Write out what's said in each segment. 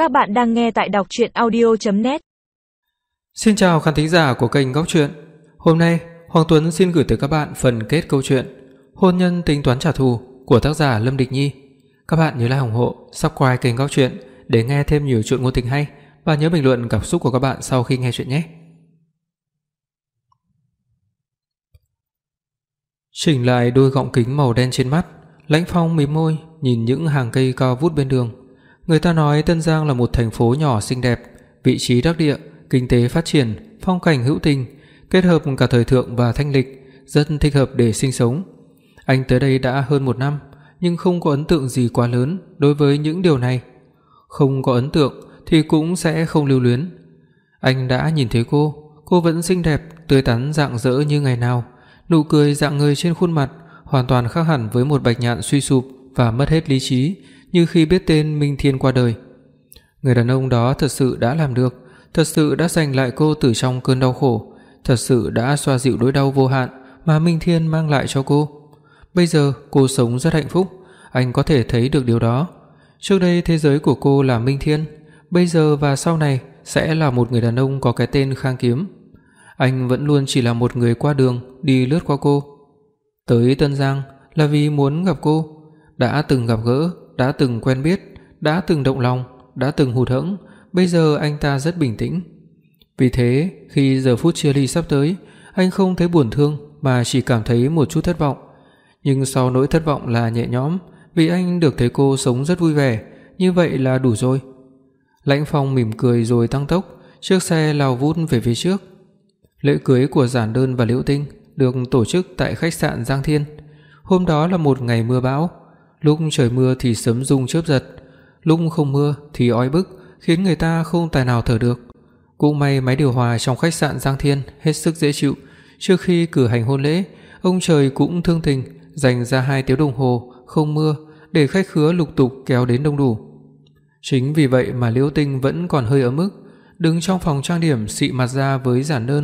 Các bạn đang nghe tại đọc truyện audio.net. Xin chào khán thính giả của kênh Góc Truyện. Hôm nay, Hoàng Tuấn xin gửi tới các bạn phần kết câu chuyện Hôn nhân tính toán trả thù của tác giả Lâm Địch Nhi. Các bạn nhớ like ủng hộ, subscribe kênh Góc Truyện để nghe thêm nhiều chuyện ngôn tình hay và nhớ bình luận cảm xúc của các bạn sau khi nghe chuyện nhé. Chỉnh lại đôi gọng kính màu đen trên mắt, Lãnh Phong mím môi nhìn những hàng cây cao vút bên đường. Người ta nói Tân Giang là một thành phố nhỏ xinh đẹp, vị trí đắc địa, kinh tế phát triển, phong cảnh hữu tình, kết hợp cả thời thượng và thanh lịch, rất thích hợp để sinh sống. Anh tới đây đã hơn 1 năm, nhưng không có ấn tượng gì quá lớn đối với những điều này. Không có ấn tượng thì cũng sẽ không lưu luyến. Anh đã nhìn thấy cô vẫn xinh đẹp, tươi tắn rạng rỡ như ngày nào, nụ cười rạng ngời trên khuôn mặt hoàn toàn khác hẳn với một Bạch Nhạn suy sụp và mất hết lý trí như khi biết tên Minh Thiên qua đời. Người đàn ông đó thật sự đã làm được, thật sự đã giành lại cô từ trong cơn đau khổ, thật sự đã xoa dịu nỗi đau vô hạn mà Minh Thiên mang lại cho cô. Bây giờ cô sống rất hạnh phúc, anh có thể thấy được điều đó. Trước đây thế giới của cô là Minh Thiên, bây giờ và sau này sẽ là một người đàn ông có cái tên Khang Kiếm. Anh vẫn luôn chỉ là một người qua đường đi lướt qua cô. Tới Tân Giang là vì muốn gặp cô, đã từng gặp gỡ, đã từng quen biết, đã từng động lòng, đã từng hụt hẫng, bây giờ anh ta rất bình tĩnh. Vì thế, khi giờ phút chia ly sắp tới, anh không thấy buồn thương mà chỉ cảm thấy một chút thất vọng. Nhưng sau nỗi thất vọng là nhẹ nhõm, vì anh được thấy cô sống rất vui vẻ, như vậy là đủ rồi. Lãnh Phong mỉm cười rồi tăng tốc, chiếc xe lao vút về phía trước. Lễ cưới của Giản Đơn và Liễu Tinh được tổ chức tại khách sạn Giang Thiên. Hôm đó là một ngày mưa bão, lúc trời mưa thì sấm rung chớp giật, lúc không mưa thì oi bức, khiến người ta không tài nào thở được. Cũng may máy điều hòa trong khách sạn Giang Thiên hết sức dễ chịu. Trước khi cử hành hôn lễ, ông trời cũng thương tình dành ra 2 tiếng đồng hồ không mưa để khách khứa lục tục kéo đến đông đủ. Chính vì vậy mà Liễu Tinh vẫn còn hơi ấm ức, đứng trong phòng trang điểm xị mặt ra với Giản Đơn,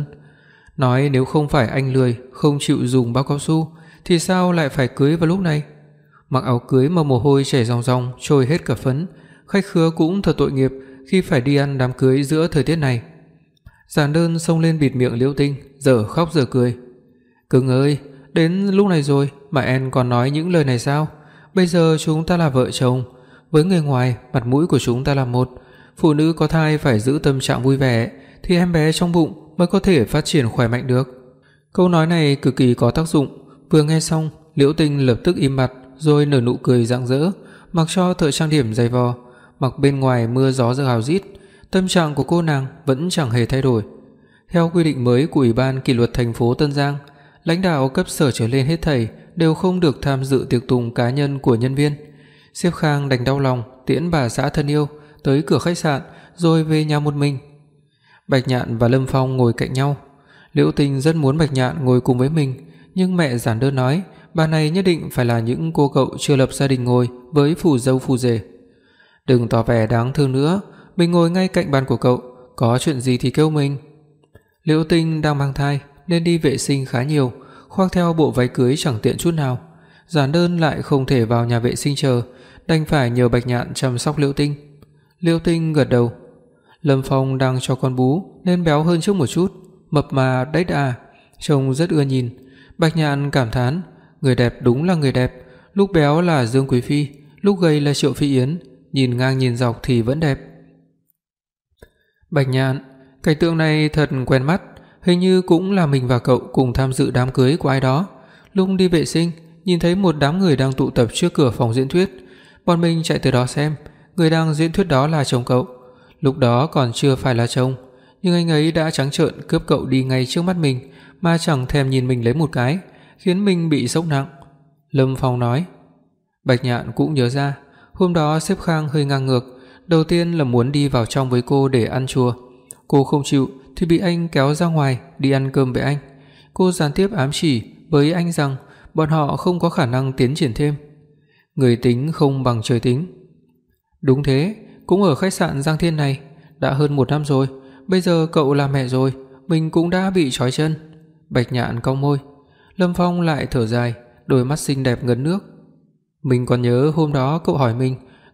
nói nếu không phải anh lười không chịu dùng bao cao su thì sao lại phải cưới vào lúc này. Mặc áo cưới mà mồ hôi chảy ròng ròng trôi hết cả phấn, khách khứa cũng thật tội nghiệp khi phải đi ăn đám cưới giữa thời tiết này. Giản Đơn xông lên bịt miệng Liễu Tinh, dở khóc dở cười. Cưng ơi, đến lúc này rồi mà em còn nói những lời này sao? Bây giờ chúng ta là vợ chồng, với người ngoài mặt mũi của chúng ta là một, phụ nữ có thai phải giữ tâm trạng vui vẻ thì em bé trong bụng mới có thể phát triển khỏe mạnh được. Câu nói này cực kỳ có tác dụng. Vừa nghe xong, Liễu Tinh lập tức im bặt rồi nở nụ cười rạng rỡ, mặc cho thợ trang điểm giày vò, mặc bên ngoài mưa gió rào rít, tâm trạng của cô nàng vẫn chẳng hề thay đổi. Theo quy định mới của Ủy ban kỷ luật thành phố Tân Giang, lãnh đạo cấp sở trở lên hết thảy đều không được tham dự tiệc tùng cá nhân của nhân viên. Sếp Khang đành đau lòng tiễn bà xã thân yêu tới cửa khách sạn rồi về nhà một mình. Bạch Nhạn và Lâm Phong ngồi cạnh nhau. Liễu Tinh rất muốn Bạch Nhạn ngồi cùng với mình, nhưng mẹ Giản Đơn nói bà này nhất định phải là những cô cậu chưa lập gia đình ngồi với phù dâu phù rể. Đừng tỏ vẻ đáng thương nữa, mình ngồi ngay cạnh bàn của cậu, có chuyện gì thì kêu mình. Liễu Tinh đang mang thai nên đi vệ sinh khá nhiều, khoác theo bộ váy cưới chẳng tiện chút nào. Giản Đơn lại không thể vào nhà vệ sinh chờ, đành phải nhờ Bạch Nhạn chăm sóc Liễu Tinh. Liễu Tinh gật đầu. Lâm Phong đang cho con bú nên béo hơn trước một chút, mập mà đếch đà, trông rất ưa nhìn. Bạch Nhạn cảm thán, người đẹp đúng là người đẹp, lúc béo là Dương Quý Phi, lúc gầy là Triệu Phi Yến, nhìn ngang nhìn dọc thì vẫn đẹp. Bạch Nhạn, cảnh tượng này thật quen mắt, hình như cũng là mình và cậu cùng tham dự đám cưới của ai đó. Lúc đi vệ sinh, nhìn thấy một đám người đang tụ tập trước cửa phòng diễn thuyết, bọn mình chạy tới đó xem, người đang diễn thuyết đó là chồng cậu. Lúc đó còn chưa phải là chồng, nhưng anh ấy đã trắng trợn cướp cậu đi ngay trước mắt mình mà chẳng thèm nhìn mình lấy một cái, khiến mình bị sốc nặng. Lâm Phong nói. Bạch Nhạn cũng nhớ ra, hôm đó sếp Khang hơi ngang ngược, đầu tiên là muốn đi vào trong với cô để ăn chùa. Cô không chịu thì bị anh kéo ra ngoài đi ăn cơm với anh. Cô gián tiếp ám chỉ với anh rằng bọn họ không có khả năng tiến triển thêm. Người tính không bằng trời tính. Đúng thế, cũng ở khách sạn Giang Thiên này, đã hơn 1 năm rồi, bây giờ cậu là mẹ rồi, mình cũng đã bị trói chân. Bạch Nhạn cong môi. Lâm Phong lại thở dài, đôi mắt xinh đẹp ngấn nước. Mình còn nhớ hôm đó cậu hỏi mình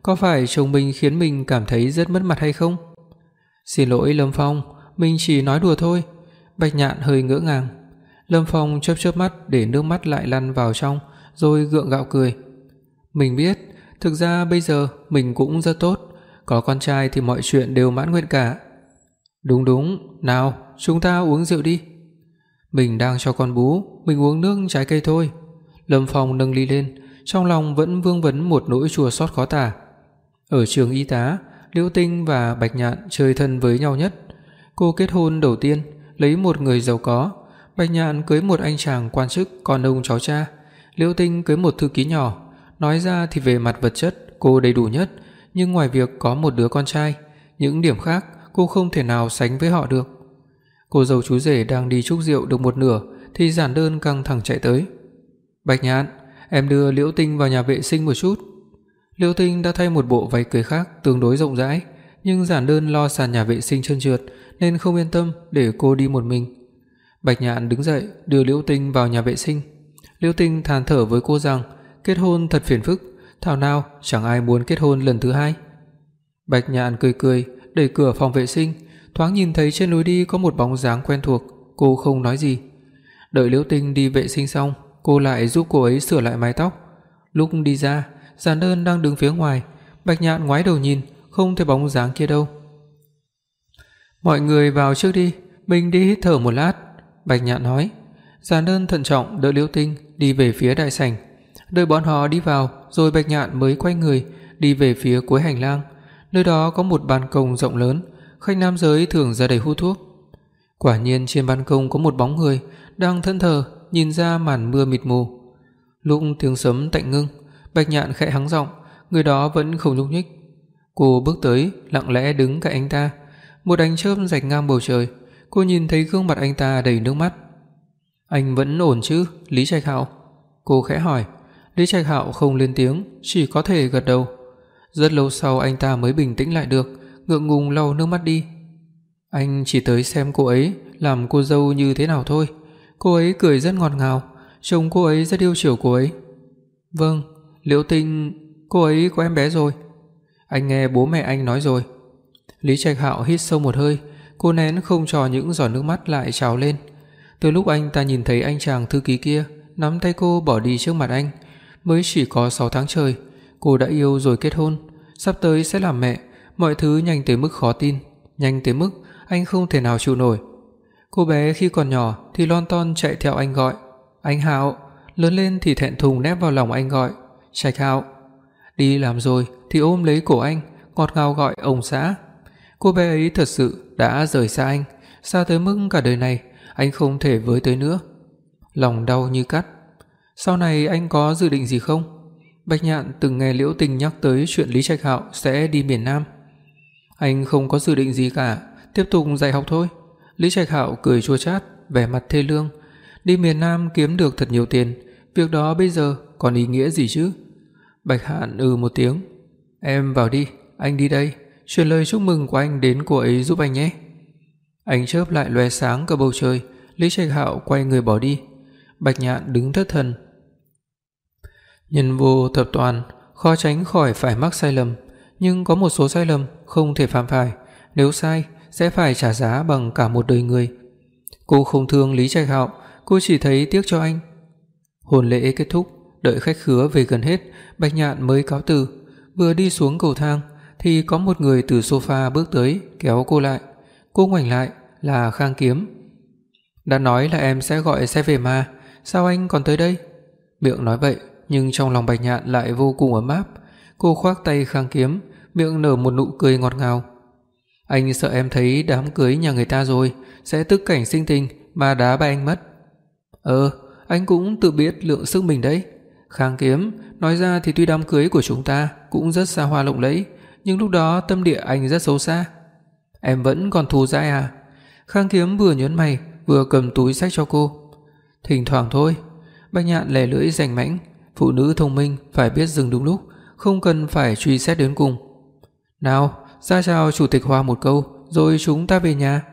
có phải chồng mình khiến mình cảm thấy rất mất mặt hay không? Xin lỗi Lâm Phong, mình chỉ nói đùa thôi. Bạch Nhạn hơi ngỡ ngàng. Lâm Phong chớp chớp mắt để nước mắt lại lăn vào trong, rồi gượng gạo cười. Mình biết, thực ra bây giờ mình cũng rất tốt, có con trai thì mọi chuyện đều mãn nguyện cả. Đúng đúng, nào, chúng ta uống rượu đi. Mình đang cho con bú, mình uống nước trái cây thôi. Lâm Phong nâng ly lên, trong lòng vẫn vương vấn một nỗi chua xót khó tả. Ở trường y tá, Liễu Tinh và Bạch Nhạn chơi thân với nhau nhất. Cô kết hôn đầu tiên, lấy một người giàu có. Bạch Nhạn cưới một anh chàng quan chức con ông cháu cha. Liễu Tinh cưới một thư ký nhỏ. Nói ra thì về mặt vật chất cô đầy đủ nhất, nhưng ngoài việc có một đứa con trai, những điểm khác cô không thể nào sánh với họ được. Cô dâu chú rể đang đi chúc rượu được một nửa thì giản đơn căng thẳng chạy tới. Bạch Nhạn, em đưa Liễu Tinh vào nhà vệ sinh một chút. Liễu Tinh đã thay một bộ váy cưới khác tương đối rộng rãi, nhưng giản đơn lo sàn nhà vệ sinh trơn trượt nên không yên tâm để cô đi một mình. Bạch Nhạn đứng dậy đưa Liễu Tinh vào nhà vệ sinh. Liễu Tinh than thở với cô rằng kết hôn thật phiền phức, thảo nào chẳng ai muốn kết hôn lần thứ hai. Bạch Nhạn cười cười đẩy cửa phòng vệ sinh, thoáng nhìn thấy trên lối đi có một bóng dáng quen thuộc, cô không nói gì. Đợi Liễu Tinh đi vệ sinh xong, cô lại giúp cô ấy sửa lại mái tóc. Lúc đi ra, giản đơn đang đứng phía ngoài, Bạch Nhạn ngoái đầu nhìn, không thấy bóng dáng kia đâu. Mọi người vào trước đi, mình đi hít thở một lát, Bạch Nhạn nói. Giản đơn thận trọng đỡ Liễu Tinh đi về phía đại sảnh. Đợi bọn họ đi vào, rồi Bạch Nhạn mới quay người đi về phía cuối hành lang. Nơi đó có một ban công rộng lớn, khách nam giới thường ra đây hút thuốc. Quả nhiên trên ban công có một bóng người đang thẫn thờ nhìn ra màn mưa mịt mù. Lúc tiếng sấm tạnh ngưng, Bạch Nhạn khẽ hắng giọng, người đó vẫn không nhúc nhích. Cô bước tới, lặng lẽ đứng cạnh anh ta. Một ánh chớp rạch ngang bầu trời, cô nhìn thấy gương mặt anh ta đầy nước mắt. Anh vẫn ổn chứ, Lý Trạch Hạo? Cô khẽ hỏi. Lý Trạch Hạo không lên tiếng, chỉ có thể gật đầu. Rất lâu sau anh ta mới bình tĩnh lại được, ngượng ngùng lau nước mắt đi. Anh chỉ tới xem cô ấy làm cô dâu như thế nào thôi. Cô ấy cười rất ngọt ngào, chồng cô ấy rất yêu chiều cô ấy. Vâng, Liễu Tinh, cô ấy có em bé rồi. Anh nghe bố mẹ anh nói rồi. Lý Trạch Hạo hít sâu một hơi, cô nén không cho những giọt nước mắt lại trào lên. Từ lúc anh ta nhìn thấy anh chàng thư ký kia nắm tay cô bỏ đi trước mặt anh, mới chỉ có 6 tháng trời, cô đã yêu rồi kết hôn, sắp tới sẽ làm mẹ, mọi thứ nhanh tới mức khó tin, nhanh tới mức anh không thể nào chịu nổi. Cô bé khi còn nhỏ thì lon ton chạy theo anh gọi anh Hạo, lớn lên thì thẹn thùng nép vào lòng anh gọi Trạch Hạo. Đi làm rồi thì ôm lấy cổ anh, ngọt ngào gọi ông xã. Cô bé ấy thật sự đã rời xa anh, xa tới mức cả đời này anh không thể với tới nữa. Lòng đau như cắt. Sau này anh có dự định gì không? Bạch Nhạn từng nghe Liễu Tinh nhắc tới chuyện Lý Trạch Hạo sẽ đi miền Nam. Anh không có dự định gì cả, tiếp tục dạy học thôi. Lý Trạch Hạo cười chua chát, vẻ mặt thê lương. Đi miền Nam kiếm được thật nhiều tiền, việc đó bây giờ còn ý nghĩa gì chứ? Bạch Hạn một tiếng. Em vào đi, anh đi đây, truyền lời chúc mừng của anh đến cô ấy giúp anh nhé. Ánh chớp lại lóe sáng cả bầu trời. Lý Trạch Hạo quay người bỏ đi. Bạch Nhạn đứng thất thần. Nhân vô thập toàn, khó tránh khỏi phải mắc sai lầm, nhưng có một số sai lầm không thể phạm phải, nếu sai sẽ phải trả giá bằng cả một đời người. Cô không thương Lý Trạch Hạo, cô chỉ thấy tiếc cho anh. Hôn lễ kết thúc, đợi khách khứa về gần hết, Bạch Nhạn mới cáo từ. Vừa đi xuống cầu thang thì có một người từ sofa bước tới kéo cô lại. Cô ngoảnh lại là Khang Kiếm. Đã nói là em sẽ gọi xe về mà, sao anh còn tới đây? Miệng nói vậy nhưng trong lòng Bạch Nhạn lại vô cùng ấm áp. Cô khoác tay Khang Kiếm, miệng nở một nụ cười ngọt ngào. Anh sợ em thấy đám cưới nhà người ta rồi sẽ tức cảnh sinh tình mà đá bay anh mất. Anh cũng tự biết lượng sức mình đấy. Khang Kiếm, nói ra thì tuy đám cưới của chúng ta cũng rất xa hoa lộng lẫy, nhưng lúc đó tâm địa anh rất xấu xa. Em vẫn còn thù dai à? Khang Kiếm vừa nhớn mày vừa cầm túi xách cho cô. Thỉnh thoảng thôi. Bạch Nhạn lè lưỡi rành mãnh, phụ nữ thông minh phải biết dừng đúng lúc, không cần phải truy xét đến cùng. Nào, ra chào Chủ tịch Hoa một câu, rồi chúng ta về nhà.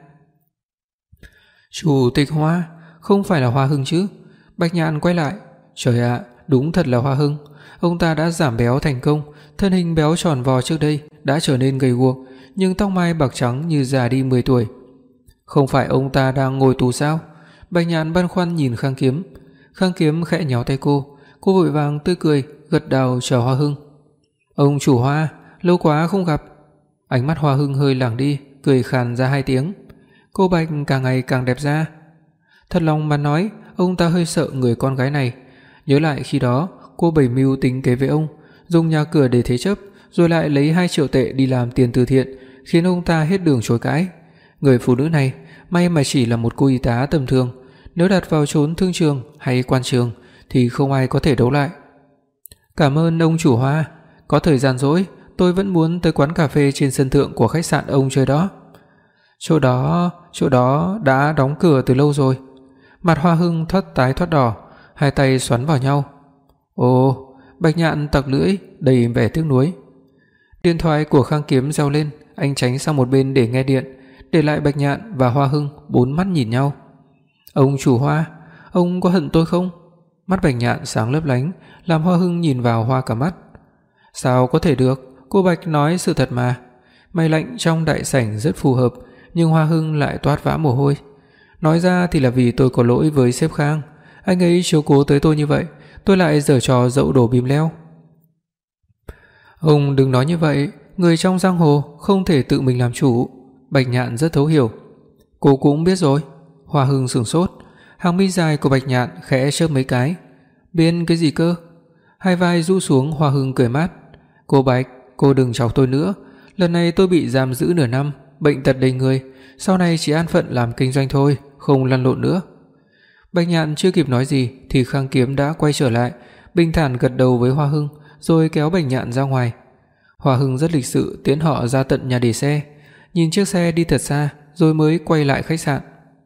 Chủ tịch Hoa? Không phải là Hoa Hưng chứ? Bạch Nhạn quay lại. Trời ạ, đúng thật là Hoa Hưng. ông ta đã giảm béo thành công, thân hình béo tròn vo trước đây đã trở nên gầy guộc, nhưng tóc mai bạc trắng như già đi 10 tuổi. Không phải ông ta đang ngồi tù sao? Bạch Nhạn băn khoăn nhìn Khang Kiếm. Khang Kiếm khẽ nhéo tay cô vội vàng tươi cười gật đầu chào Hoa Hưng. Ông chủ Hoa, lâu quá không gặp. Ánh mắt Hoa Hưng hơi lảng đi, cười khàn ra 2 tiếng. Cô Bạch càng ngày càng đẹp ra. Thật lòng mà nói, ông ta hơi sợ người con gái này. Nhớ lại khi đó cô bày mưu tính kế với ông, dùng nhà cửa để thế chấp, rồi lại lấy 2 triệu tệ đi làm tiền từ thiện, khiến ông ta hết đường chối cãi. Người phụ nữ này may mà chỉ là một cô y tá tầm thường, nếu đặt vào chốn thương trường hay quan trường thì không ai có thể đấu lại. Cảm ơn ông chủ Hoa, có thời gian rỗi tôi vẫn muốn tới quán cà phê trên sân thượng của khách sạn ông chơi đó. Chỗ đó đã đóng cửa từ lâu rồi. Mặt Hoa Hưng thoát tái thoát đỏ, hai tay xoắn vào nhau. Ồ, Bạch Nhạn tặc lưỡi đầy vẻ tiếc nuối. Điện thoại của Khang Kiếm reo lên, anh tránh sang một bên để nghe điện, để lại Bạch Nhạn và Hoa Hưng bốn mắt nhìn nhau. Ông chủ Hoa, ông có hận tôi không? Mắt Bạch Nhạn sáng lấp lánh, làm Hoa Hưng nhìn vào hoa cả mắt. Sao có thể được, cô Bạch nói sự thật mà. Mây lạnh trong đại sảnh rất phù hợp, nhưng Hoa Hưng lại toát vã mồ hôi. Nói ra thì là vì tôi có lỗi với sếp Khang, anh ấy chiếu cố tới tôi như vậy, tôi lại giở trò dậu đổ bìm leo. Ông đừng nói như vậy, người trong giang hồ không thể tự mình làm chủ. Bạch Nhạn rất thấu hiểu. Cô cũng biết rồi. Hoa Hưng sửng sốt, hàng mi dài của Bạch Nhạn khẽ chớp mấy cái. Biết cái gì cơ? Hai vai rũ xuống, Hoa Hưng cười mát. Cô Bạch, cô đừng chọc tôi nữa. Lần này tôi bị giam giữ nửa năm, bệnh tật đầy người, sau này chỉ an phận làm kinh doanh thôi, không lăn lộn nữa. Bạch Nhạn chưa kịp nói gì thì Khang Kiếm đã quay trở lại, bình thản gật đầu với Hoa Hưng rồi kéo Bạch Nhạn ra ngoài. Hoa Hưng rất lịch sự tiễn họ ra tận nhà để xe, nhìn chiếc xe đi thật xa rồi mới quay lại khách sạn.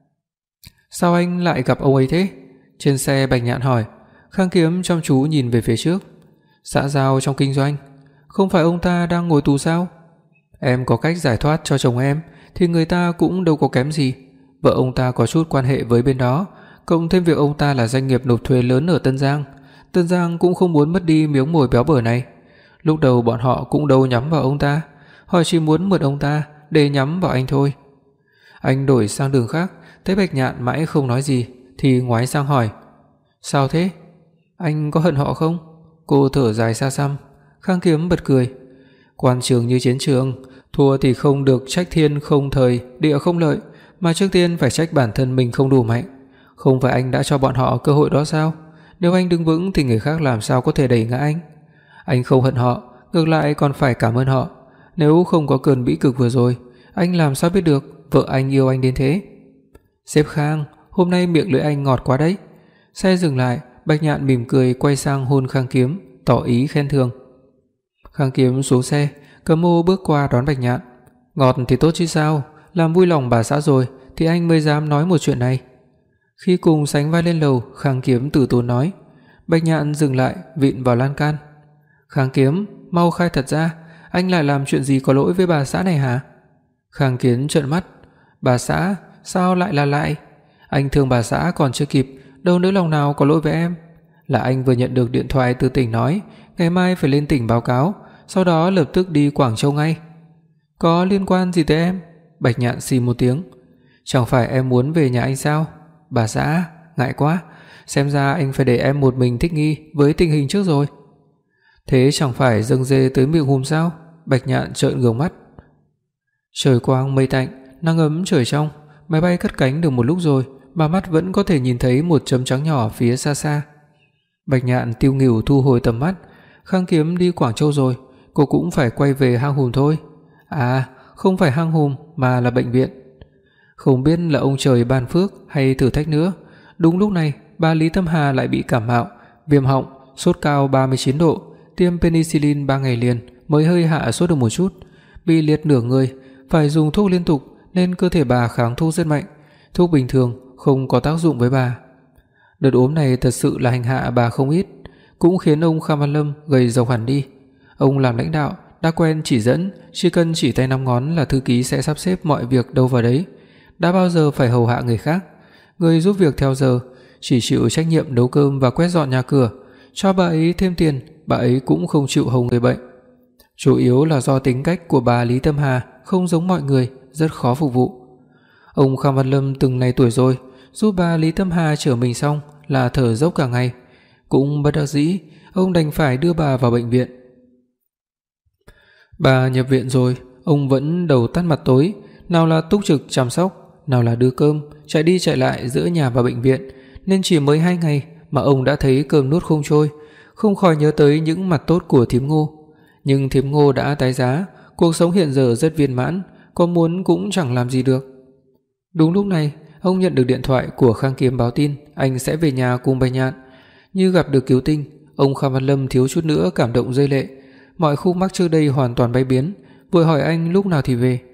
Sao anh lại gặp ông ấy thế? Trên xe Bạch Nhạn hỏi. Khang Kiếm chăm chú nhìn về phía trước. Xã giao trong kinh doanh. Không phải ông ta đang ngồi tù sao? Em có cách giải thoát cho chồng em thì người ta cũng đâu có kém gì. Vợ ông ta có chút quan hệ với bên đó, cộng thêm việc ông ta là doanh nghiệp nộp thuế lớn ở Tân Giang. Tân Giang cũng không muốn mất đi miếng mồi béo bở này. Lúc đầu bọn họ cũng đâu nhắm vào ông ta, họ chỉ muốn mượn ông ta để nhắm vào anh thôi. Anh đổi sang đường khác, thấy Bạch Nhạn mãi không nói gì thì ngoái sang hỏi. Sao thế? Anh có hận họ không? Cô thở dài xa xăm. Khang Kiếm bật cười. Quan trường như chiến trường, thua thì không được trách thiên không thời, địa không lợi, mà trước tiên phải trách bản thân mình không đủ mạnh. Không phải anh đã cho bọn họ cơ hội đó sao? Nếu anh đứng vững thì người khác làm sao có thể đẩy ngã anh? Anh không hận họ, ngược lại còn phải cảm ơn họ. Nếu không có cơn bĩ cực vừa rồi, anh làm sao biết được vợ anh yêu anh đến thế? Sếp Khang, hôm nay miệng lưỡi anh ngọt quá đấy. Xe dừng lại, Bạch Nhạn mỉm cười quay sang hôn Khang Kiếm, tỏ ý khen thưởng. Khang Kiếm xuống xe, cầm ô bước qua đón Bạch Nhạn. Ngọt thì tốt chứ sao, làm vui lòng bà xã rồi thì anh mới dám nói một chuyện này. Khi cùng sánh vai lên lầu, Khang Kiếm từ tốn nói. Bạch Nhạn dừng lại, vịn vào lan can. Khang Kiếm, mau khai thật ra, anh lại làm chuyện gì có lỗi với bà xã này hả? Khang Kiếm trợn mắt. Bà xã? Sao lại là lại? Anh thương bà xã còn chưa kịp, đâu nữa lòng nào có lỗi với em. Là anh vừa nhận được điện thoại từ tỉnh nói ngày mai phải lên tỉnh báo cáo, sau đó lập tức đi Quảng Châu ngay. Có liên quan gì tới em? Bạch Nhạn xì một tiếng. Chẳng phải em muốn về nhà anh sao? Bà xã, ngại quá, xem ra anh phải để em một mình thích nghi với tình hình trước rồi. Thế chẳng phải dâng dê tới miệng hùm sao? Bạch Nhạn trợn ngược mắt. Trời quang mây tạnh, nắng ấm trời trong, máy bay cất cánh được một lúc rồi mà mắt vẫn có thể nhìn thấy một chấm trắng nhỏ phía xa xa. Bạch Nhạn tiêu nghỉu thu hồi tầm mắt. Khang Kiếm đi Quảng Châu rồi, cô cũng phải quay về hang hùm thôi. À, không phải hang hùm mà là bệnh viện. Không biết là ông trời ban phước hay thử thách nữa, đúng lúc này bà Lý Tâm Hà lại bị cảm mạo, viêm họng, sốt cao 39 độ, tiêm penicillin 3 ngày liền mới hơi hạ sốt được một chút, bị liệt nửa người, phải dùng thuốc liên tục nên cơ thể bà kháng thuốc rất mạnh, thuốc bình thường không có tác dụng với bà. Đợt ốm này thật sự là hành hạ bà không ít, cũng khiến ông Kham Văn Lâm gầy rộc hẳn đi. Ông làm lãnh đạo đã quen chỉ dẫn, chỉ cần chỉ tay 5 ngón là thư ký sẽ sắp xếp mọi việc đâu vào đấy, đã bao giờ phải hầu hạ người khác. Người giúp việc theo giờ, chỉ chịu trách nhiệm nấu cơm và quét dọn nhà cửa, cho bà ấy thêm tiền bà ấy cũng không chịu hầu người bệnh. Chủ yếu là do tính cách của bà Lý Tâm Hà không giống mọi người, rất khó phục vụ. Ông Kham Văn Lâm từng này tuổi rồi, giúp bà Lý Tâm Hà chở mình xong là thở dốc cả ngày. Cũng bất đắc dĩ, ông đành phải đưa bà vào bệnh viện. Bà nhập viện rồi, ông vẫn đầu tắt mặt tối, nào là túc trực chăm sóc, nào là đưa cơm, chạy đi chạy lại giữa nhà và bệnh viện, nên chỉ mới 2 ngày mà ông đã thấy cơm nuốt không trôi, không khỏi nhớ tới những mặt tốt của thím Ngô. Nhưng thím Ngô đã tái giá, cuộc sống hiện giờ rất viên mãn, có muốn cũng chẳng làm gì được. Đúng lúc này, ông nhận được điện thoại của Khang Kiếm báo tin anh sẽ về nhà cùng Bạch Nhạn. Như gặp được cứu tinh, ông Kham Văn Lâm thiếu chút nữa cảm động rơi lệ. Mọi khúc mắc trước đây hoàn toàn bay biến, vội hỏi anh lúc nào thì về.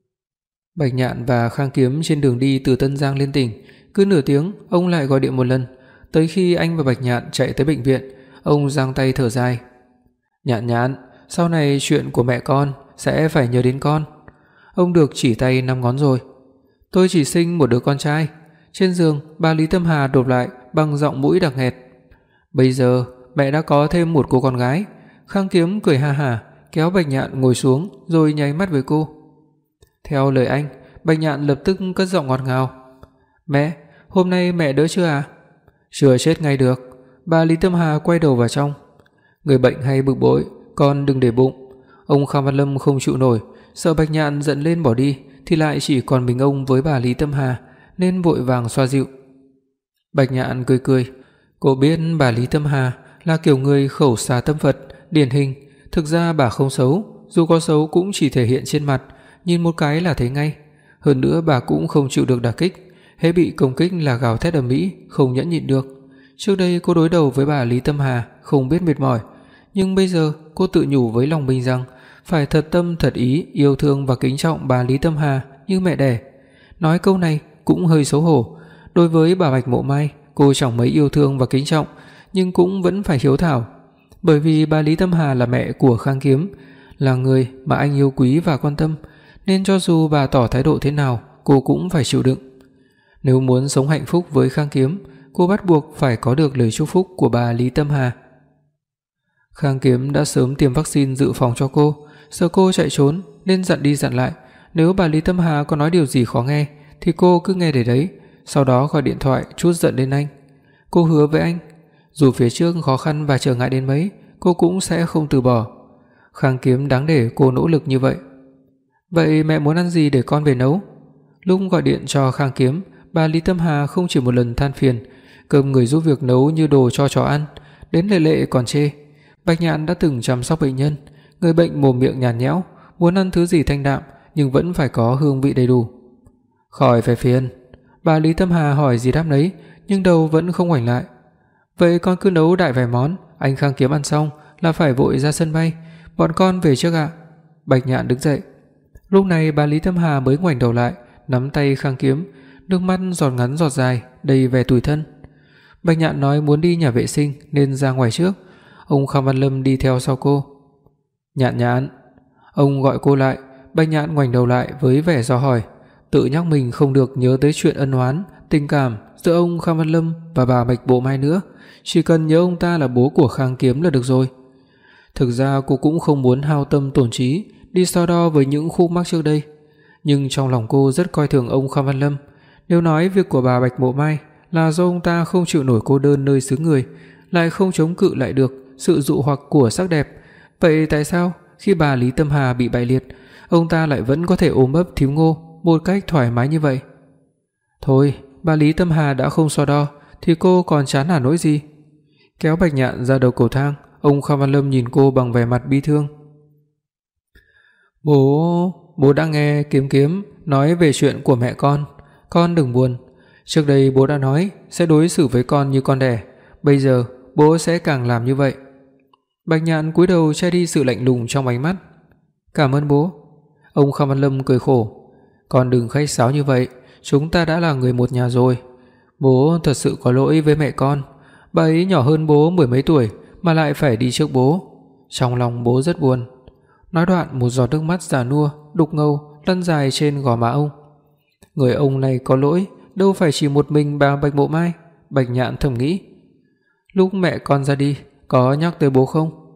Bạch Nhạn và Khang Kiếm trên đường đi từ Tân Giang lên tỉnh, cứ nửa tiếng ông lại gọi điện một lần. Tới khi anh và Bạch Nhạn chạy tới bệnh viện, ông giang tay thở dài. Nhạn Nhạn, sau này chuyện của mẹ con sẽ phải nhớ đến con. Ông được chỉ tay 5 ngón rồi. Tôi chỉ sinh một đứa con trai. Trên giường, bà Lý Tâm Hà đột lại bằng giọng mũi đặc nghẹt. Bây giờ mẹ đã có thêm một cô con gái. Khang Kiếm cười ha hả, kéo Bạch Nhạn ngồi xuống rồi nháy mắt với cô. Theo lời anh, Bạch Nhạn lập tức cất giọng ngọt ngào. Mẹ, hôm nay mẹ đỡ chưa à? Chưa chết ngay được. Bà Lý Tâm Hà quay đầu vào trong. Người bệnh hay bực bội, con đừng để bụng. Ông Kham Văn Lâm không chịu nổi, sợ Bạch Nhạn giận lên bỏ đi thì lại chỉ còn mình ông với bà Lý Tâm Hà, nên vội vàng xoa dịu. Bạch Nhạn cười cười. Cô biết bà Lý Tâm Hà là kiểu người khẩu xà tâm Phật, điển hình. Thực ra bà không xấu, dù có xấu cũng chỉ thể hiện trên mặt, nhìn một cái là thấy ngay. Hơn nữa bà cũng không chịu được đả kích, hễ bị công kích là gào thét ầm ĩ, không nhẫn nhịn được. Trước đây cô đối đầu với bà Lý Tâm Hà không biết mệt mỏi, nhưng bây giờ cô tự nhủ với lòng mình rằng phải thật tâm thật ý yêu thương và kính trọng bà Lý Tâm Hà như mẹ đẻ. Nói câu này cũng hơi xấu hổ. Đối với bà Bạch Mộ Mai, cô chẳng mấy yêu thương và kính trọng, nhưng cũng vẫn phải hiếu thảo. Bởi vì bà Lý Tâm Hà là mẹ của Khang Kiếm, là người mà anh yêu quý và quan tâm, nên cho dù bà tỏ thái độ thế nào, cô cũng phải chịu đựng. Nếu muốn sống hạnh phúc với Khang Kiếm, cô bắt buộc phải có được lời chúc phúc của bà Lý Tâm Hà. Khang Kiếm đã sớm tiêm vaccine dự phòng cho cô, sợ cô chạy trốn nên dặn đi dặn lại, nếu bà Lý Tâm Hà có nói điều gì khó nghe thì cô cứ nghe để đấy, sau đó gọi điện thoại trút giận lên anh. Cô hứa với anh, dù phía trước khó khăn và trở ngại đến mấy, cô cũng sẽ không từ bỏ. Khang Kiếm đáng để cô nỗ lực như vậy. Vậy mẹ muốn ăn gì để con về nấu? Lúc gọi điện cho Khang Kiếm, bà Lý Tâm Hà không chỉ một lần than phiền, cơm người giúp việc nấu như đồ cho chó ăn, đến Lệ Lệ còn chê. Bạch Nhạn đã từng chăm sóc bệnh nhân, người bệnh mồm miệng nhạt nhẽo, muốn ăn thứ gì thanh đạm nhưng vẫn phải có hương vị đầy đủ. Khỏi phải phiền. Bà Lý Tâm Hà hỏi gì đáp nấy, nhưng đầu vẫn không ngoảnh lại. Vậy con cứ nấu đại vài món, anh Khang Kiếm ăn xong là phải vội ra sân bay, bọn con về trước ạ. Bạch Nhạn đứng dậy. Lúc này bà Lý Tâm Hà mới ngoảnh đầu lại, nắm tay Khang Kiếm, nước mắt giọt ngắn giọt dài, đầy vẻ tủi thân. Bạch Nhạn nói muốn đi nhà vệ sinh nên ra ngoài trước. Ông Kham Văn Lâm đi theo sau cô. Nhạn Nhạn. Ông gọi cô lại. Bạch Nhạn ngoảnh đầu lại với vẻ dò hỏi, tự nhắc mình không được nhớ tới chuyện ân oán, tình cảm giữa ông Kham Văn Lâm và bà Bạch Bộ Mai nữa, chỉ cần nhớ ông ta là bố của Khang Kiếm là được rồi. Thực ra cô cũng không muốn hao tâm tổn trí đi so đo với những khúc mắc trước đây, nhưng trong lòng cô rất coi thường ông Kham Văn Lâm. Nếu nói việc của bà Bạch Bộ Mai là do ông ta không chịu nổi cô đơn nơi xứ người, lại không chống cự lại được sự dụ hoặc của sắc đẹp, vậy tại sao khi bà Lý Tâm Hà bị bại liệt, ông ta lại vẫn có thể ôm ấp thím Ngô một cách thoải mái như vậy? Thôi, bà Lý Tâm Hà đã không so đo thì cô còn chán nản nỗi gì? Kéo Bạch Nhạn ra đầu cầu thang, ông Kham Văn Lâm nhìn cô bằng vẻ mặt bi thương. Bố đã nghe Kiếm Kiếm nói về chuyện của mẹ con đừng buồn. Trước đây bố đã nói sẽ đối xử với con như con đẻ, bây giờ bố sẽ càng làm như vậy. Bạch Nhạn cúi đầu che đi sự lạnh lùng trong ánh mắt. Cảm ơn bố. Ông Kham Văn Lâm cười khổ. Con đừng khách sáo như vậy, chúng ta đã là người một nhà rồi. Bố thật sự có lỗi với mẹ con. Bà ấy nhỏ hơn bố 10 mấy tuổi mà lại phải đi trước bố. Trong lòng bố rất buồn. Nói đoạn, một giọt nước mắt già nua đục ngầu lăn dài trên gò má ông. Người ông này có lỗi đâu phải chỉ một mình bà Bạch Mộ Mai, Bạch Nhạn thầm nghĩ. Lúc mẹ con ra đi có nhắc tới bố không?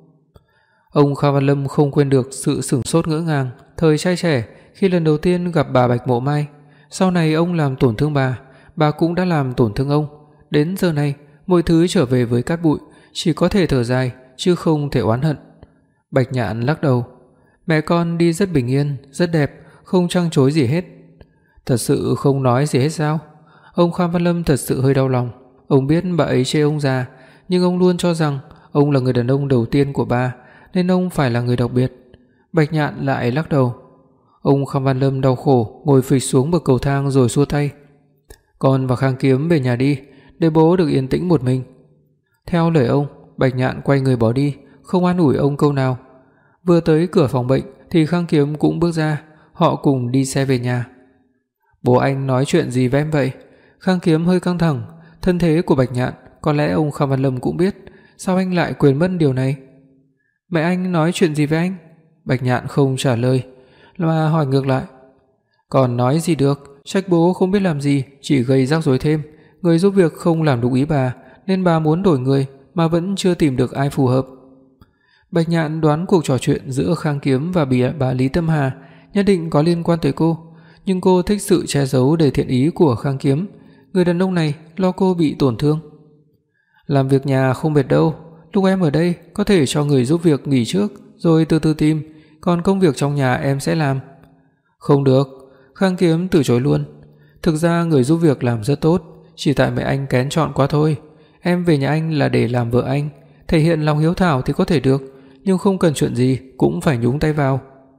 Ông Kha Văn Lâm không quên được sự sửng sốt ngỡ ngàng thời trai trẻ khi lần đầu tiên gặp bà Bạch Mộ Mai. Sau này ông làm tổn thương bà cũng đã làm tổn thương ông. Đến giờ này, mọi thứ trở về với cát bụi, chỉ có thể thở dài chứ không thể oán hận. Bạch Nhạn lắc đầu. Mẹ con đi rất bình yên, rất đẹp, không trăng trối gì hết. Thật sự không nói gì hết sao? Ông Kha Văn Lâm thật sự hơi đau lòng. Ông biết bà ấy chê ông già, nhưng ông luôn cho rằng ông là người đàn ông đầu tiên của bà, nên ông phải là người đặc biệt. Bạch Nhạn lại lắc đầu. Ông Kha Văn Lâm đau khổ ngồi phịch xuống bậc cầu thang rồi xua tay. Con và Khang Kiếm về nhà đi, để bố được yên tĩnh một mình. Theo lời ông, Bạch Nhạn quay người bỏ đi, không an ủi ông câu nào. Vừa tới cửa phòng bệnh thì Khang Kiếm cũng bước ra, họ cùng đi xe về nhà. Bố anh nói chuyện gì với em vậy? Khang Kiếm hơi căng thẳng, thân thế của Bạch Nhạn có lẽ ông Kha Văn Lâm cũng biết, sao anh lại quên mất điều này? Mẹ anh nói chuyện gì với anh? Bạch Nhạn không trả lời, mà hỏi ngược lại. Còn nói gì được, trách bố không biết làm gì, chỉ gây rắc rối thêm. Người giúp việc không làm đúng ý bà, nên bà muốn đổi người mà vẫn chưa tìm được ai phù hợp. Bạch Nhạn đoán cuộc trò chuyện giữa Khang Kiếm và bà Lý Tâm Hà nhất định có liên quan tới cô, nhưng cô thích sự che giấu đầy thiện ý của Khang Kiếm. Người đàn ông này lo cô bị tổn thương. Làm việc nhà không mệt đâu, lúc em ở đây có thể cho người giúp việc nghỉ trước rồi từ từ tìm, còn công việc trong nhà em sẽ làm. Không được, Khang Kiếm từ chối luôn. Thực ra người giúp việc làm rất tốt, chỉ tại mẹ anh kén chọn quá thôi. Em về nhà anh là để làm vợ anh, thể hiện lòng hiếu thảo thì có thể được, nhưng không cần chuyện gì cũng phải nhúng tay vào.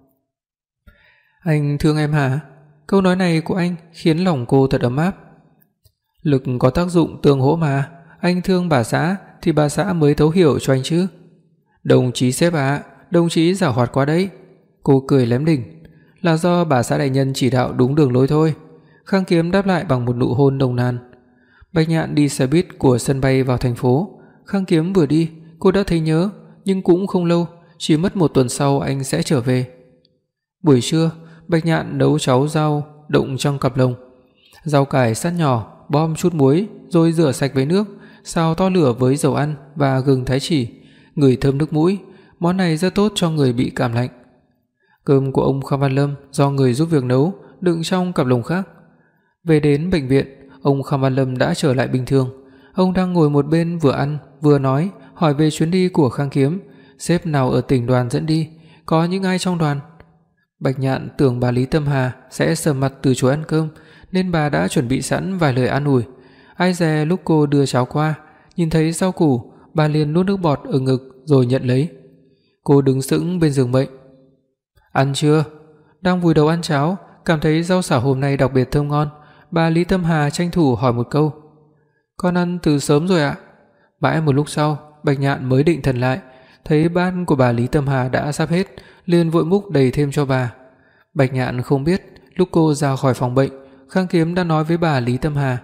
Anh thương em hả? Câu nói này của anh khiến lòng cô thật ấm áp. Lực có tác dụng tương hỗ mà, anh thương bà xã thì bà xã mới thấu hiểu cho anh chứ. Đồng chí sếp ạ, đồng chí giảo hoạt quá đấy. Cô cười lém đỉnh. Là do bà xã đại nhân chỉ đạo đúng đường lối thôi. Khang Kiếm đáp lại bằng một nụ hôn nồng nàn. Bạch Nhạn đi xe buýt của sân bay vào thành phố. Khang Kiếm vừa đi, cô đã thấy nhớ, nhưng cũng không lâu, chỉ mất 1 tuần sau anh sẽ trở về. Buổi trưa, Bạch Nhạn nấu cháo rau đụng trong cặp lồng. Rau cải sắt nhỏ, bom chút muối rồi rửa sạch với nước, xào to lửa với dầu ăn và gừng thái chỉ, ngửi thơm nước mũi. Món này rất tốt cho người bị cảm lạnh. Cơm của ông Kha Văn Lâm do người giúp việc nấu, đựng trong cặp lồng khác. Về đến bệnh viện, ông Kha Văn Lâm đã trở lại bình thường. Ông đang ngồi một bên vừa ăn vừa nói, hỏi về chuyến đi của Khang Kiếm, sếp nào ở tỉnh đoàn dẫn đi, có những ai trong đoàn. Bạch Nhạn tưởng bà Lý Tâm Hà sẽ sầm mặt từ chối ăn cơm, nên bà đã chuẩn bị sẵn vài lời an ủi. Ai dè lúc cô đưa cháo qua, nhìn thấy rau củ, bà liền nuốt nước bọt ở ngực rồi nhận lấy. Cô đứng sững bên giường bệnh. Ăn chưa? Đang vùi đầu ăn cháo, cảm thấy rau xào hôm nay đặc biệt thơm ngon. Bà Lý Tâm Hà tranh thủ hỏi một câu. Con ăn từ sớm rồi ạ. Mãi một lúc sau, Bạch Nhạn mới định thần lại, thấy bát của bà Lý Tâm Hà đã sắp hết, liền vội múc đầy thêm cho bà. Bạch Nhạn không biết, lúc cô ra khỏi phòng bệnh, Khang Kiếm đã nói với bà Lý Tâm Hà.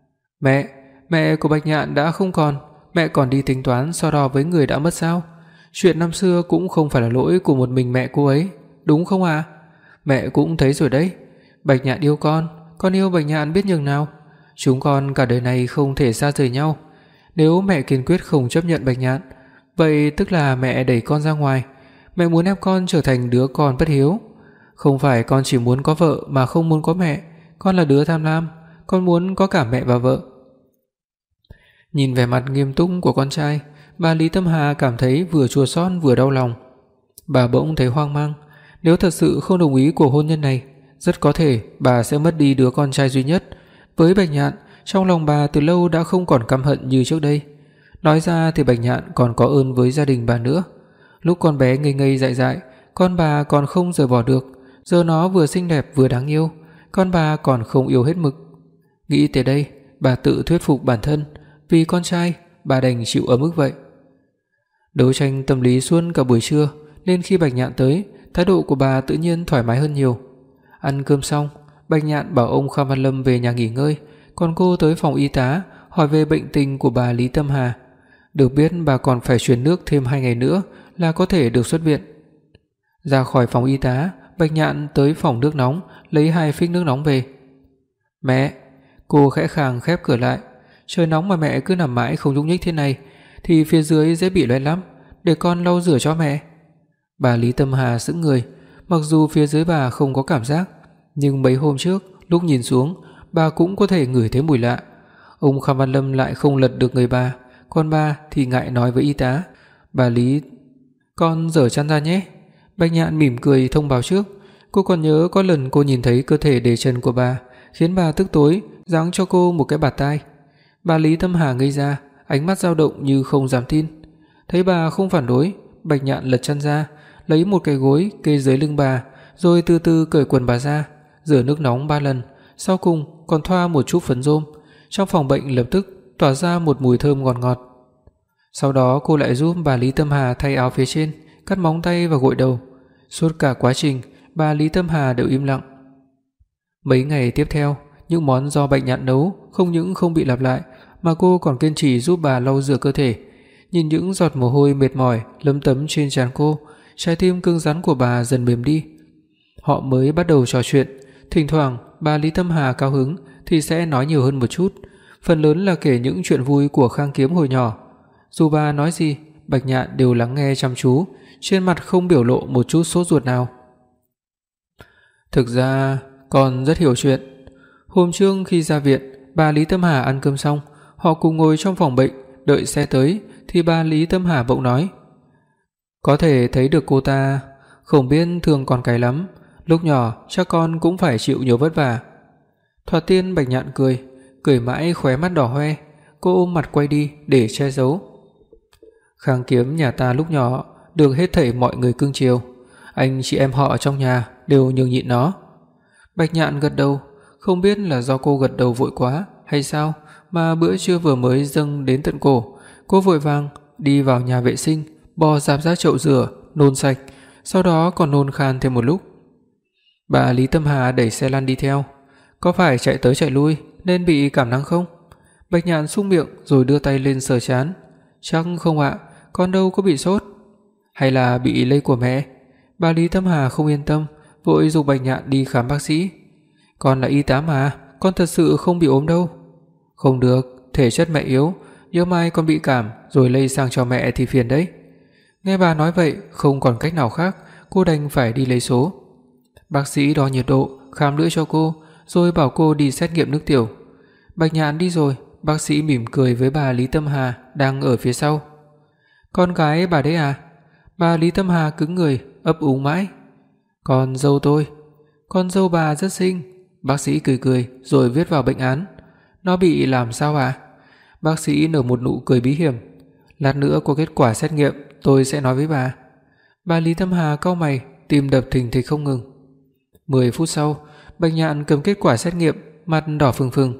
Mẹ của Bạch Nhạn đã không còn, mẹ còn đi tính toán so đo với người đã mất sao? Chuyện năm xưa cũng không phải là lỗi của một mình mẹ cô ấy, đúng không ạ? Mẹ cũng thấy rồi đấy, Bạch Nhạn yêu con yêu Bạch Nhạn biết nhường nào. Chúng con cả đời này không thể xa rời nhau. Nếu mẹ kiên quyết không chấp nhận Bạch Nhạn, vậy tức là mẹ đẩy con ra ngoài. Mẹ muốn ép con trở thành đứa con bất hiếu. Không phải con chỉ muốn có vợ mà không muốn có mẹ, con là đứa tham lam, con muốn có cả mẹ và vợ. Nhìn vẻ mặt nghiêm túc của con trai, bà Lý Tâm Hà cảm thấy vừa chua xót vừa đau lòng. Bà bỗng thấy hoang mang, nếu thật sự không đồng ý cuộc hôn nhân này, rất có thể bà sẽ mất đi đứa con trai duy nhất. Với Bạch Nhạn, trong lòng bà từ lâu đã không còn căm hận như trước đây. Nói ra thì Bạch Nhạn còn có ơn với gia đình bà nữa. Lúc con bé ngây ngây dại dại, con bà còn không rời bỏ được, giờ nó vừa xinh đẹp vừa đáng yêu, con bà còn không yêu hết mực. Nghĩ tới đây, bà tự thuyết phục bản thân, vì con trai, bà đành chịu ở mức vậy. Đấu tranh tâm lý suốt cả buổi trưa, nên khi Bạch Nhạn tới, thái độ của bà tự nhiên thoải mái hơn nhiều. Ăn cơm xong, Bạch Nhạn bảo ông Kha Văn Lâm về nhà nghỉ ngơi, còn cô tới phòng y tá hỏi về bệnh tình của bà Lý Tâm Hà. Được biết bà còn phải truyền nước thêm 2 ngày nữa là có thể được xuất viện. Ra khỏi phòng y tá, Bạch Nhạn tới phòng nước nóng lấy 2 phích nước nóng về. Mẹ, cô khẽ khàng khép cửa lại. Trời nóng mà mẹ cứ nằm mãi không nhúc nhích thế này thì phía dưới dễ bị loét lắm, để con lau rửa cho mẹ. Bà Lý Tâm Hà sững người, mặc dù phía dưới bà không có cảm giác, nhưng mấy hôm trước lúc nhìn xuống, bà cũng có thể ngửi thấy mùi lạ. Ông Kham Văn Lâm lại không lật được người bà, còn bà thì ngại nói với y tá: "Bà Lý, con dở chăn ra nhé." Bạch Nhạn mỉm cười thông báo trước. Cô còn nhớ có lần cô nhìn thấy cơ thể để trần của bà, khiến bà tức tối, giáng cho cô một cái bạt tai. Bà Lý Tâm Hà ngây ra, ánh mắt dao động như không dám tin. Thấy bà không phản đối, Bạch Nhạn lật chăn ra, lấy một cái gối kê dưới lưng bà, rồi từ từ cởi quần bà ra, rửa nước nóng 3 lần, sau cùng còn thoa một chút phấn rôm. Trong phòng bệnh lập tức tỏa ra một mùi thơm ngọt ngọt. Sau đó cô lại giúp bà Lý Tâm Hà thay áo phía trên, cắt móng tay và gội đầu. Suốt cả quá trình, bà Lý Tâm Hà đều im lặng. Mấy ngày tiếp theo, những món do Bạch Nhạn nấu không những không bị lặp lại, mà cô còn kiên trì giúp bà lau rửa cơ thể. Nhìn những giọt mồ hôi mệt mỏi lấm tấm trên trán cô, trái tim cứng rắn của bà dần mềm đi. Họ mới bắt đầu trò chuyện, thỉnh thoảng bà Lý Tâm Hà cao hứng thì sẽ nói nhiều hơn một chút, phần lớn là kể những chuyện vui của Khang Kiếm hồi nhỏ. Dù bà nói gì, Bạch Nhạn đều lắng nghe chăm chú, trên mặt không biểu lộ một chút sốt ruột nào. Thực ra con rất hiểu chuyện. Hôm trước khi ra viện, bà Lý Tâm Hà ăn cơm xong, họ cùng ngồi trong phòng bệnh đợi xe tới thì bà Lý Tâm Hà bỗng nói: "Có thể thấy được cô ta không biết thương con cái lắm, lúc nhỏ chắc con cũng phải chịu nhiều vất vả." Thoạt tiên Bạch Nhạn cười mãi khóe mắt đỏ hoe, cô ôm mặt quay đi để che giấu. "Khang Kiếm nhà ta lúc nhỏ được hết thảy mọi người cưng chiều, anh chị em họ trong nhà đều nhường nhịn nó." Bạch Nhạn gật đầu, không biết là do cô gật đầu vội quá hay sao mà bữa trưa vừa mới dâng đến tận cổ, cô vội vàng đi vào nhà vệ sinh, bò rạp ra chậu rửa, nôn sạch, sau đó còn nôn khan thêm một lúc. Bà Lý Tâm Hà đẩy xe lăn đi theo. "Có phải chạy tới chạy lui nên bị cảm nắng không?" Bạch Nhạn súc miệng rồi đưa tay lên sờ trán. "Chắc không ạ, con đâu có bị sốt." "Hay là bị lây của mẹ?" Bà Lý Tâm Hà không yên tâm, vội giục Bạch Nhạn đi khám bác sĩ. "Con là y tá mà, con thật sự không bị ốm đâu." "Không được, thể chất mẹ yếu, nhỡ mai con bị cảm rồi lây sang cho mẹ thì phiền đấy." Nghe bà nói vậy, không còn cách nào khác, cô đành phải đi lấy số. Bác sĩ đo nhiệt độ, khám lưỡi cho cô, rồi bảo cô đi xét nghiệm nước tiểu. Bạch Nhạn đi rồi, bác sĩ mỉm cười với bà Lý Tâm Hà đang ở phía sau. "Con gái bà đấy à?" Bà Lý Tâm Hà cứng người, ấp úng mãi. "Con dâu tôi." "Con dâu bà rất xinh." Bác sĩ cười rồi viết vào bệnh án. "Nó bị làm sao ạ?" Bác sĩ nở một nụ cười bí hiểm. "Lát nữa có kết quả xét nghiệm tôi sẽ nói với bà." Bà Lý Tâm Hà cau mày, tim đập thình thịch không ngừng. 10 phút sau, Bạch Nhạn cầm kết quả xét nghiệm, mặt đỏ phừng phừng.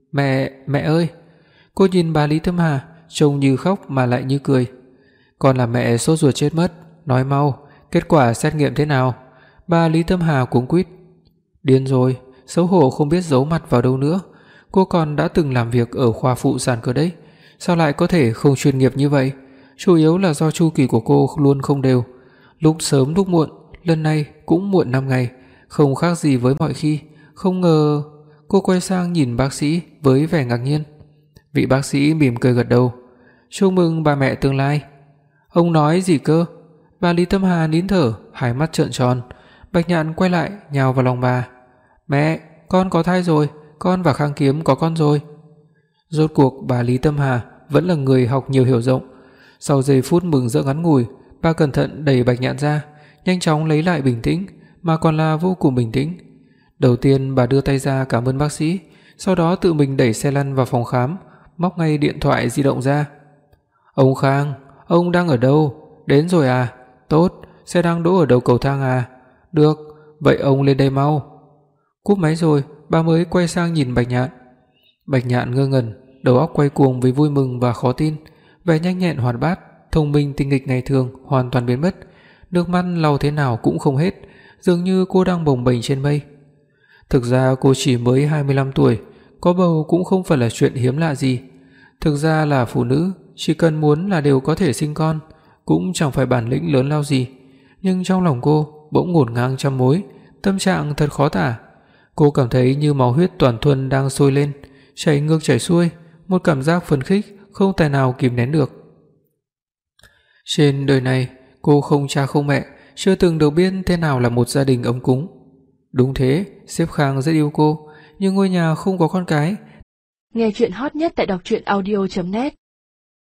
Mẹ ơi." Cô nhìn bà Lý Tâm Hà, trông như khóc mà lại như cười. "Con là mẹ sốt ruột chết mất, nói mau, kết quả xét nghiệm thế nào?" Bà Lý Tâm Hà cuống quýt. Điên rồi, xấu hổ không biết giấu mặt vào đâu nữa. Cô còn đã từng làm việc ở khoa phụ sản cơ đấy, sao lại có thể không chuyên nghiệp như vậy? Chủ yếu là do chu kỳ của cô luôn không đều, lúc sớm lúc muộn, lần này cũng muộn 5 ngày, không khác gì với mọi khi. Không ngờ. Cô quay sang nhìn bác sĩ với vẻ ngạc nhiên. Vị bác sĩ mỉm cười gật đầu. "Chúc mừng bà mẹ tương lai." "Ông nói gì cơ?" Bà Lý Tâm Hà nín thở, hai mắt trợn tròn. Bạch Nhạn quay lại nhào vào lòng bà. "Mẹ, con có thai rồi, con và Khang Kiếm có con rồi." Rốt cuộc bà Lý Tâm Hà vẫn là người học nhiều hiểu rộng. Sau giây phút mừng rỡ ngắn ngủi, bà cẩn thận đẩy Bạch Nhạn ra, nhanh chóng lấy lại bình tĩnh, mà còn là vô cùng bình tĩnh. Đầu tiên bà đưa tay ra cảm ơn bác sĩ, sau đó tự mình đẩy xe lăn vào phòng khám, móc ngay điện thoại di động ra. "Ông Khang, ông đang ở đâu? Đến rồi à? Tốt, xe đang đỗ ở đầu cầu thang à? Được, vậy ông lên đây mau." Cúp máy rồi, bà mới quay sang nhìn Bạch Nhạn. Bạch Nhạn ngơ ngẩn, đầu óc quay cuồng vì vui mừng và khó tin, vẻ nhanh nhẹn hoạt bát, thông minh tinh nghịch ngày thường hoàn toàn biến mất, nước mắt lau thế nào cũng không hết, dường như cô đang bồng bềnh trên mây. Thực ra cô chỉ mới 25 tuổi, có bầu cũng không phải là chuyện hiếm lạ gì. Thực ra là phụ nữ, chỉ cần muốn là đều có thể sinh con, cũng chẳng phải bản lĩnh lớn lao gì. Nhưng trong lòng cô bỗng ngổn ngang trăm mối, tâm trạng thật khó tả. Cô cảm thấy như máu huyết toàn thân đang sôi lên, chảy ngược chảy xuôi, một cảm giác phấn khích không tài nào kìm nén được. Trên đời này, cô không cha không mẹ, chưa từng được biết thế nào là một gia đình ấm cúng. Đúng thế, sếp Khang rất yêu cô, nhưng ngôi nhà không có con cái. Nghe truyện hot nhất tại đọc truyện audio.net